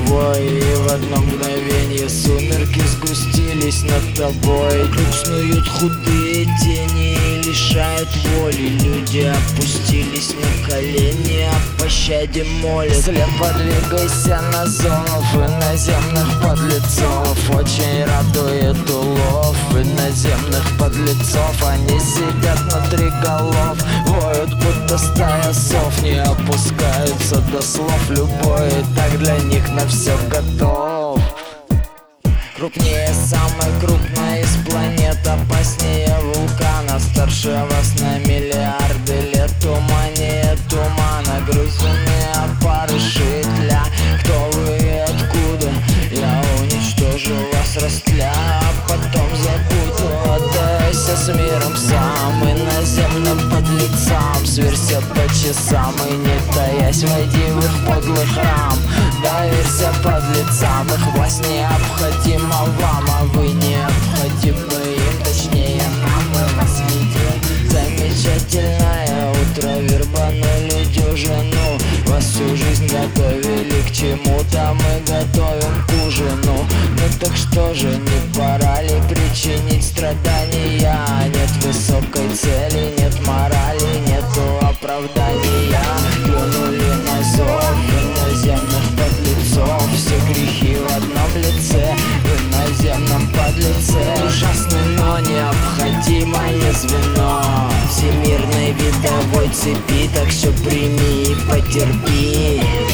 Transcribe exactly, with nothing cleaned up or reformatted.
тобой, и в одно мгновенье сумерки сгустились над тобой. Тут снуют худые тени и лишают воли. Люди опустились на колени, о пощаде молят. Слепо двигайся на зов иноземных подлецов. Очень радует улов иноземных подлецов. Они сидят внутри голов, воют, будто стая сов. Не опускаются до слов, любой и так для них на все готов. Крупнее самой крупной из планет, опаснее вулкана, старше вас на миллиарды лет, туманнее тумана. Грызуны, опарыши тля, кто вы и откуда? Я уничтожу вас растля, а потом забуду. Отдайся с миром сам иноземным подлецам. Сверься по часам и не таясь войди в их подлый храм. Доверься подлецам, их власть необходима вам, а вы необходимы им, точнее нам. Мы вас видим. Замечательное утро, вербанули дюжину. Вас всю жизнь готовили к чему-то, мы готовим к ужину. Ну так что же, не пора ли причинить страдания? Нет высокой цели, нет морали, нету оправдания. Плюнули на зов иноземных подлецов. Все грехи в одном лице, в иноземном подлеце. Ужасно, но необходимое звено всемирной видовой цепи. Так все прими и потерпи.